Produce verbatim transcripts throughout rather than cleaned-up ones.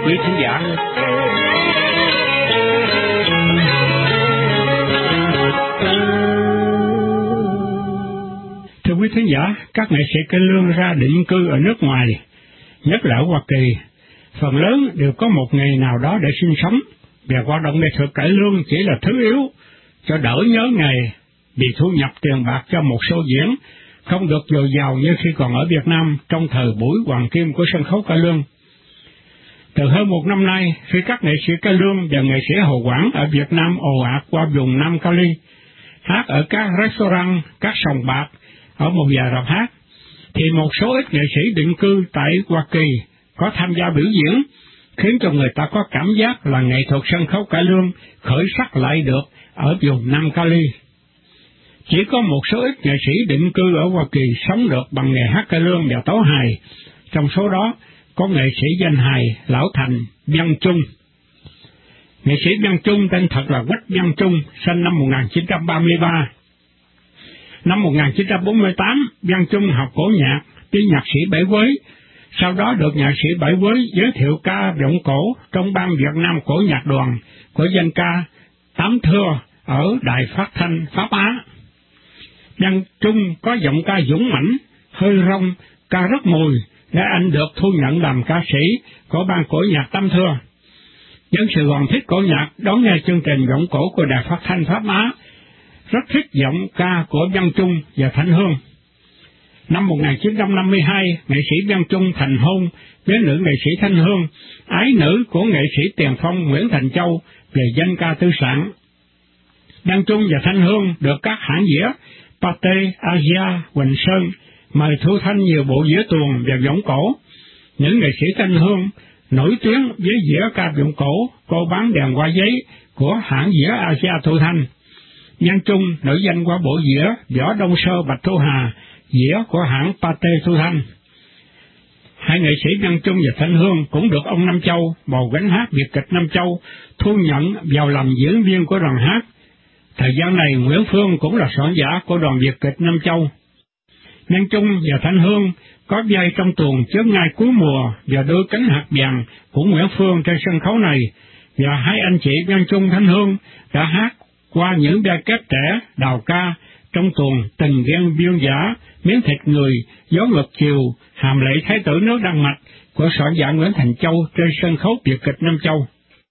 quý thính giả. Thưa quý thính giả, các nghệ sĩ cải lương ra định cư ở nước ngoài, nhất là ở Hoa Kỳ, phần lớn đều có một nghề nào đó để sinh sống, và hoạt động nghệ thuật cải lương chỉ là thứ yếu cho đỡ nhớ nghề, vì thu nhập tiền bạc cho một show diễn không được dồi dào như khi còn ở Việt Nam trong thời buổi hoàng kim của sân khấu cải lương. Từ hơn một năm nay, khi các nghệ sĩ cải lương và nghệ sĩ hậu quản ở Việt Nam ồ ạt qua vùng Nam Cali, hát ở các restaurant, các sòng bạc, ở một vài rạp hát, thì một số ít nghệ sĩ định cư tại Hoa Kỳ có tham gia biểu diễn, khiến cho người ta có cảm giác là nghệ thuật sân khấu cải lương khởi sắc lại được ở vùng Nam Cali. Chỉ có một số ít nghệ sĩ định cư ở Hoa Kỳ sống được bằng nghề hát cải lương và tấu hài, trong số đó có nghệ sĩ danh hài Lão Thành Văn Trung. Nghệ sĩ Văn Trung tên thật là Quách Văn Trung, sinh năm một nghìn chín trăm ba mươi ba. Năm một nghìn chín trăm bốn mươi tám, Văn Trung học cổ nhạc với nhạc sĩ Bảy Quới, sau đó được nhạc sĩ Bảy Quới giới thiệu ca giọng cổ trong ban Việt Nam cổ nhạc đoàn của danh ca Tám Thưa ở Đài Phát thanh Pháp Á. Văn Trung có giọng ca dũng mãnh, hơi rong, ca rất mùi, để anh được thu nhận làm ca sĩ của ban cổ nhạc Tám Thưa. Dân Sài Gòn thích cổ nhạc đón nghe chương trình giọng cổ của Đài Phát thanh Pháp Á, rất thích giọng ca của Văn Trung và Thanh Hương. Năm một nghìn chín trăm năm mươi hai, nghệ sĩ Văn Trung thành hôn với nữ nghệ sĩ Thanh Hương, ái nữ của nghệ sĩ tiền phong Nguyễn Thành Châu về danh ca tư sản. Văn Trung và Thanh Hương được các hãng dĩa Pathé, Asia, Quỳnh Sơn mời thu thanh nhiều bộ dĩa tuồng và giọng cổ. Những nghệ sĩ Thanh Hương nổi tiếng với dĩa ca giọng cổ Cô bán đèn qua giấy của hãng dĩa Asia thu thanh. Văn Trung nổi danh qua bộ dĩa Võ Đông Sơ Bạch Thu Hà, dĩa của hãng Pathé thu thanh. Hai nghệ sĩ Văn Trung và Thanh Hương cũng được ông Nam Châu, bầu gánh hát Việt kịch Nam Châu, thu nhận vào làm diễn viên của đoàn hát. Thời gian này, Nguyễn Phương cũng là soạn giả của đoàn Việt kịch Nam Châu. Văn Trung và Thanh Hương có vai trong tuồng Chớp Ngai Cuối Mùa và Đôi Cánh Hạt Vàng của Nguyễn Phương trên sân khấu này, và hai anh chị Văn Trung, Thanh Hương đã hát qua những vai kép trẻ đào ca trong tuồng Tình Ghen Viên Giả, Miếng Thịt Người, Gió Ngược Chiều, Hàm Lệ Thái Tử Nước Đan Mạch của soạn giả Nguyễn Thành Châu trên sân khấu Việt kịch Nam Châu.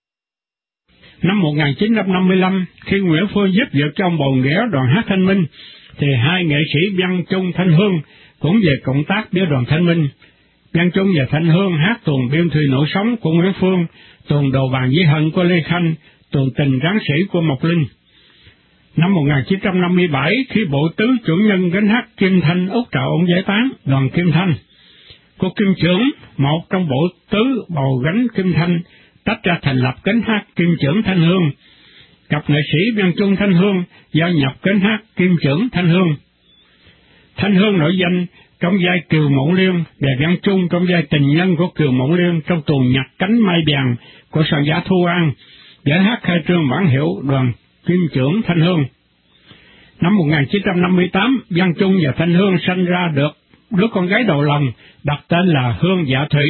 Năm một nghìn chín trăm năm mươi lăm, khi Nguyễn Phương giúp việc trong bầu nghĩa đoàn hát Thanh Minh, thì hai nghệ sĩ Văn Trung, Thanh Hương cũng về cộng tác với đoàn Thanh Minh. Văn Trung và Thanh Hương hát tuồng Biên Thùy Nổi Sống của Nguyễn Phương, tuồng Đầu Bàn Dĩ Hận của Lê Khanh, tuồng Tình Ráng Sĩ của Mộc Linh. Năm một nghìn chín trăm năm mươi bảy, khi bộ tứ chủ nhân gánh hát Kim Thanh Úc Trào Ông Giải Tán, đoàn Kim Thanh, cô Kim Trưởng, một trong bộ tứ bầu gánh Kim Thanh, tách ra thành lập gánh hát Kim Trưởng Thanh Hương. Cặp nghệ sĩ Văn Trung, Thanh Hương gia nhập gánh hát Kim Trưởng Thanh Hương. Thanh Hương nổi danh trong vai Kiều Mộng Liên và Văn Trung trong vai tình nhân của Kiều Mộng Liên trong tuồng Nhạc Cánh Mai Vàng của soạn giả Thu An, để hát khai trương bản hiệu đoàn Kim Trưởng Thanh Hương. Năm một nghìn chín trăm năm mươi tám, Văn Trung và Thanh Hương sanh ra được đứa con gái đầu lòng, đặt tên là Hương Dạ Thủy.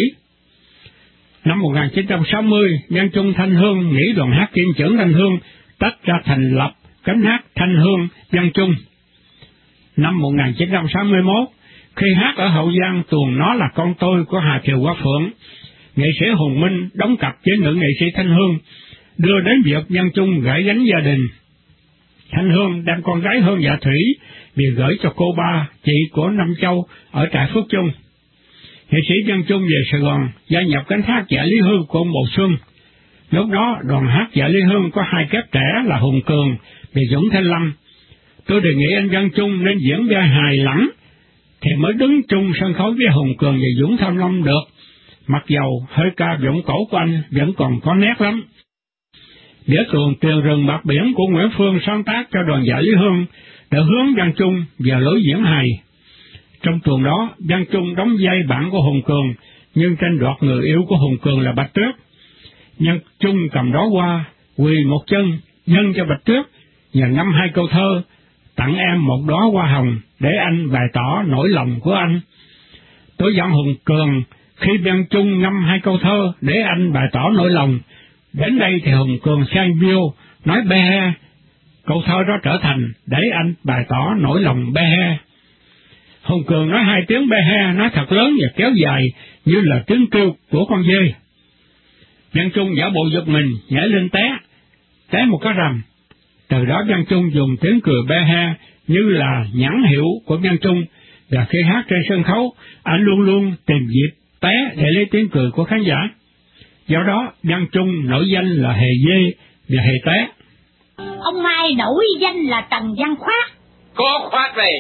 Năm một nghìn chín trăm sáu mươi, Văn Trung, Thanh Hương nghỉ đoàn hát Kim Trưởng Thanh Hương, tách ra thành lập gánh hát Thanh Hương Văn Trung. Năm một nghìn chín trăm sáu mươi mốt, khi hát ở Hậu Giang tuồng Nó Là Con Tôi của Hà Kiều Hoa Phượng, nghệ sĩ Hùng Minh đóng cặp với nữ nghệ sĩ Thanh Hương, đưa đến việc Văn Trung gửi gánh gia đình. Thanh Hương đem con gái Hương Dạ Thủy vì gửi cho cô ba, chị của Nam Châu ở trại Phước Trung. Nghệ sĩ Văn Trung về Sài Gòn gia nhập gánh hát Dạ Lý Hương của ông Bồ Xuân. Lúc đó đoàn hát Dạ Lý Hương có hai kép trẻ là Hùng Cường và Dũng Thanh Lâm. Tôi đề nghị anh Văn Trung nên diễn vai hài lẳng thì mới đứng chung sân khấu với Hùng Cường và Dũng Thanh Lâm được, mặc dầu hơi ca giọng cổ của anh vẫn còn có nét lắm. Đĩa tuồng Tiền Rừng Bạc Biển của Nguyễn Phương sáng tác cho đoàn Dạ Lý Hương để hướng Văn Trung vào lối diễn hài. Trong tuồng đó, Văn Trung đóng vai bạn của Hùng Cường, nhưng tranh đoạt người yêu của Hùng Cường là Bạch Tuyết. Văn Trung cầm đó qua, quỳ một chân, dâng cho Bạch Tuyết, và ngâm hai câu thơ, tặng em một đóa hoa hồng, để anh bày tỏ nỗi lòng của anh. Tôi dặn Hùng Cường Khi Văn Trung ngâm hai câu thơ để anh bày tỏ nỗi lòng, đến đây thì Hùng Cường sang bio nói be he, câu thơ đó trở thành để anh bày tỏ nỗi lòng be he. Hùng Cường nói hai tiếng be he, nói thật lớn và kéo dài như là tiếng kêu của con dê. Văn Trung giả bộ giật mình, nhảy lên té, té một cái rầm. Từ đó Văn Trung dùng tiếng cười be he như là nhãn hiệu của Văn Trung, và khi hát trên sân khấu, anh luôn luôn tìm dịp té để lấy tiếng cười của khán giả. Do đó, Văn Trung nổi danh là hề dê và hề té. Ông Mai nổi danh là Trần Văn Khoát. Có Khoát này.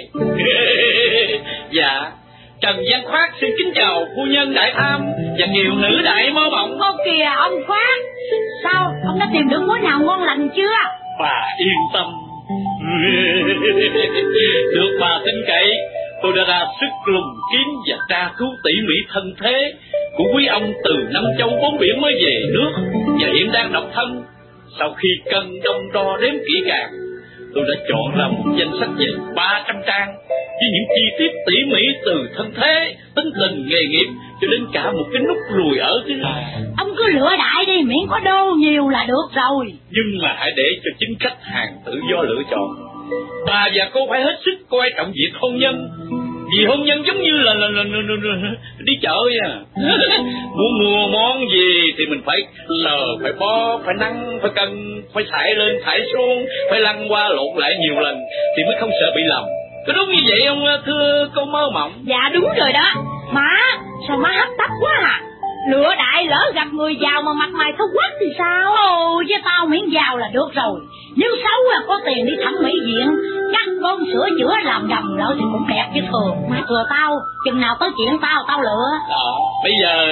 Dạ, Trần Văn Khoát xin kính chào phu nhân đại tham và kiều nữ đại mơ mộng. Ô kìa ông Khoát, sao ông đã tìm được mối nào ngon lành chưa? Bà yên tâm. Được bà tin cậy, tôi đã ra sức lùng kiếm và tra cứu tỉ mỉ thân thế của quý ông từ năm châu bốn biển mới về nước, và hiện đang độc thân. Sau khi cân đong đo đếm kỹ càng, tôi đã chọn ra một danh sách về ba trăm trang với những chi tiết tỉ mỉ từ thân thế, tính tình, nghề nghiệp cho đến cả một cái nút lùi ở cái. Ông cứ lựa đại đi, miễn có đô nhiều là được rồi. Nhưng mà hãy để cho chính khách hàng tự do lựa chọn. Bà và cô phải hết sức coi trọng việc hôn nhân, vì hôn nhân giống như là, là, là, là, là, là đi chợ nha. Muốn mua món gì thì mình phải lờ, phải bó, phải nắng, phải cân, phải thải lên, thải xuống, phải lăn qua lộn lại nhiều lần thì mới không sợ bị lầm. Có đúng như vậy không thưa cô Mơ Mộng? Dạ đúng rồi đó. Má, sao má hấp tấp quá à? Lựa đại lỡ gặp người giàu mà mặt mày xấu quắc thì sao? Ồ, với tao miễn giàu là được rồi. Nếu xấu là có tiền đi thẩm mỹ viện, cắt con sửa chữa làm gầm lợi thì cũng đẹp chứ thường. Mà thừa tao, chừng nào tới chuyện tao, tao lựa. Ờ, bây giờ...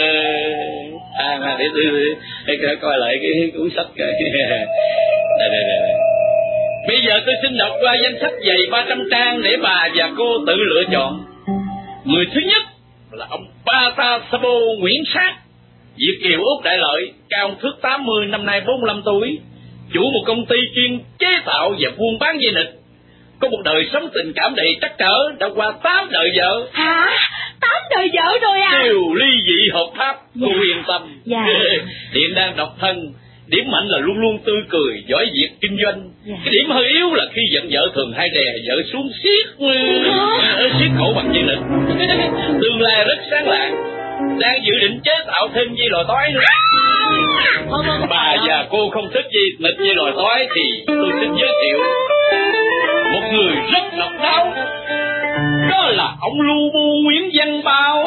À, để tôi để coi lại cái cuốn sách kìa. Đây, đây, đây. Bây giờ tôi xin đọc qua danh sách dày ba trăm trang để bà và cô tự lựa chọn. Người thứ nhất là ông Pata Sabo Nguyễn Sát, Việt kiều Úc Đại Lợi, cao thước tám mươi, năm nay bốn mươi lăm tuổi, chủ một công ty chuyên chế tạo và buôn bán dây nịt, có một đời sống tình cảm đầy trắc trở, đã qua tám đời vợ. Hả? Tám đời vợ rồi à? Đều ly dị hợp pháp. Dạ. Cô yên tâm. Dạ. Hiện đang độc thân. Điểm mạnh là luôn luôn tươi cười, giỏi việc kinh doanh. Dạ. Cái điểm hơi yếu là khi giận vợ thường hay đè vợ xuống siết siết cổ bằng dây nịt. Tương lai rất sáng lạng, đang dự định chế tạo thêm dây lòi toái nữa. Bà và cô không thích dây nịt dây lòi toái thì tôi xin giới thiệu một người rất độc đáo. Đó là ông Lưu Bu Nguyễn Văn Bảo,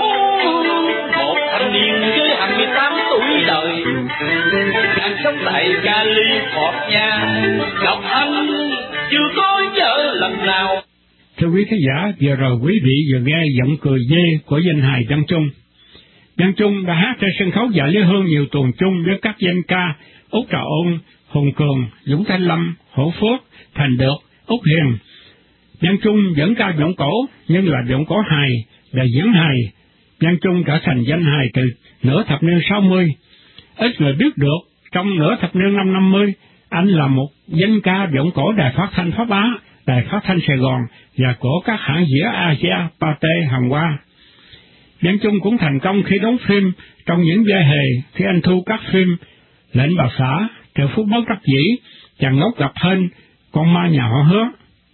một thanh niên với hai mươi tám tuổi đời, đang sống tại California, độc thân chưa có vợ lần nào. Thưa quý khán giả, vừa rồi quý vị vừa nghe giọng cười dê của danh hài Văn Trung. Văn Trung đã hát trên sân khấu Dạ Lý Hương nhiều tuần chung với các danh ca Út Trà Ôn, Hùng Cường, Dũng Thanh Lâm, Hổ Phước, Thành Được, Út Hiền. Văn Trung vẫn ca giọng cổ, nhưng là giọng cổ hài, là diễn hài. Văn Trung trở thành danh hài từ nửa thập niên sáu mươi. Ít người biết được, trong nửa thập niên năm năm mươi, anh là một danh ca giọng cổ đài phát thanh Pháp Á, đài phát thanh Sài Gòn và của các hãng dĩa Asia, Pate, Hồng Hoa. Văn Trung cũng thành công khi đóng phim trong những vai hề khi anh thu các phim Lệnh Bà Xã, Triệu Phúc Bất Đắc Dĩ, Chàng Ngốc Gặp Hên, Con Ma Nhà Họ Hứa.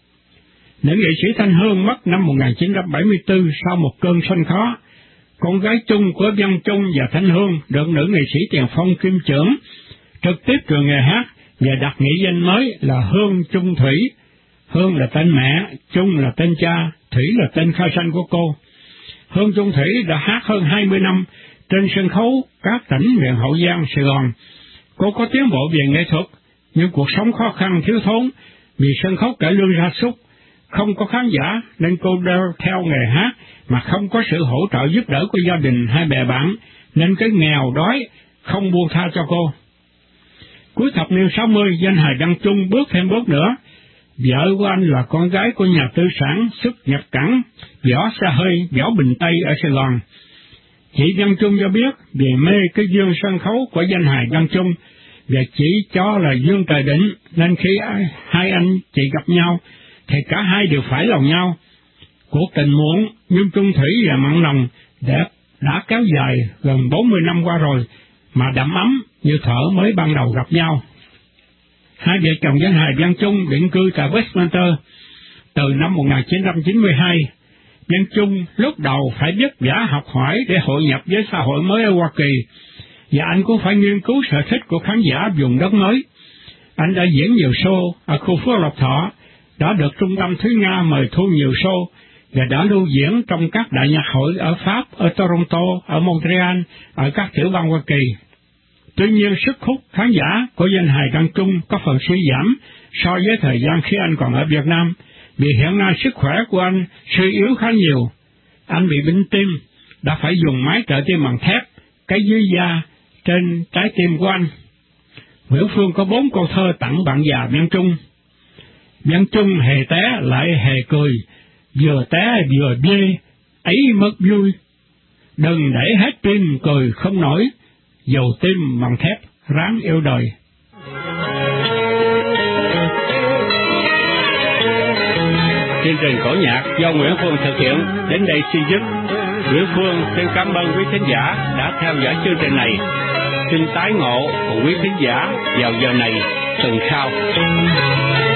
Nữ nghệ sĩ Thanh Hương mất năm một nghìn chín trăm bảy mươi tư sau một cơn sanh khó. Con gái chung của Văn Trung và Thanh Hương được nữ nghệ sĩ tiền phong Kim Trưởng trực tiếp truyền nghề hát và đặt nghệ danh mới là Hương Trung Thủy. Hương là tên mẹ, Trung là tên cha, Thủy là tên khai sinh của cô. Hương Trung Thủy đã hát hơn hai mươi năm trên sân khấu các tỉnh miền Hậu Giang, Sài Gòn. Cô có tiến bộ về nghệ thuật, nhưng cuộc sống khó khăn thiếu thốn vì sân khấu cải lương gia súc, không có khán giả nên cô đeo theo nghề hát mà không có sự hỗ trợ giúp đỡ của gia đình hay bè bạn, nên cái nghèo đói không buông tha cho cô. Cuối thập niên sáu mươi, danh hài Văn Trung bước thêm bước nữa. Vợ của anh là con gái của nhà tư sản xuất nhập cảng Võ Xe Hơi, Võ Bình Tây ở Sài Gòn. Chị Văn Trung cho biết về mê cái duyên sân khấu của danh hài Văn Trung và chỉ cho là duyên trời định, nên khi hai anh chị gặp nhau thì cả hai đều phải lòng nhau. Cuộc tình muộn nhưng Trung Thủy và mặn lòng để đã kéo dài gần bốn mươi năm qua rồi, mà đậm ấm như thở mới ban đầu gặp nhau. Hai vợ chồng danh hài Văn Chung định cư tại Westminster từ năm một nghìn chín trăm chín mươi hai. Văn Chung lúc đầu phải vất vả học hỏi để hội nhập với xã hội mới ở Hoa Kỳ, và anh cũng phải nghiên cứu sở thích của khán giả vùng đất mới. Anh đã diễn nhiều show ở khu Phước Lộc Thọ, đã được Trung tâm Thúy Nga mời thu nhiều show, và đã lưu diễn trong các đại nhạc hội ở Pháp, ở Toronto, ở Montreal, ở các tiểu bang Hoa Kỳ. Tuy nhiên, sức hút khán giả của danh hài Văn Chung có phần suy giảm so với thời gian khi anh còn ở Việt Nam, vì hiện nay sức khỏe của anh suy yếu khá nhiều. Anh bị bệnh tim, đã phải dùng máy trợ tim bằng thép, cái dưới da trên trái tim của anh. Nguyễn Phương có bốn câu thơ tặng bạn già Văn Chung. Văn Chung hề té lại hề cười, vừa té vừa bê, ấy mất vui. Đừng để hết tim cười không nổi, dầu tim bằng thép ráng yêu đời. Chương trình cổ nhạc do Nguyễn Phương thực hiện đến đây xin dứt. Nguyễn Phương xin cảm ơn quý khán giả đã theo dõi chương trình này. Xin tái ngộ cùng quý khán giả vào giờ này tuần sau.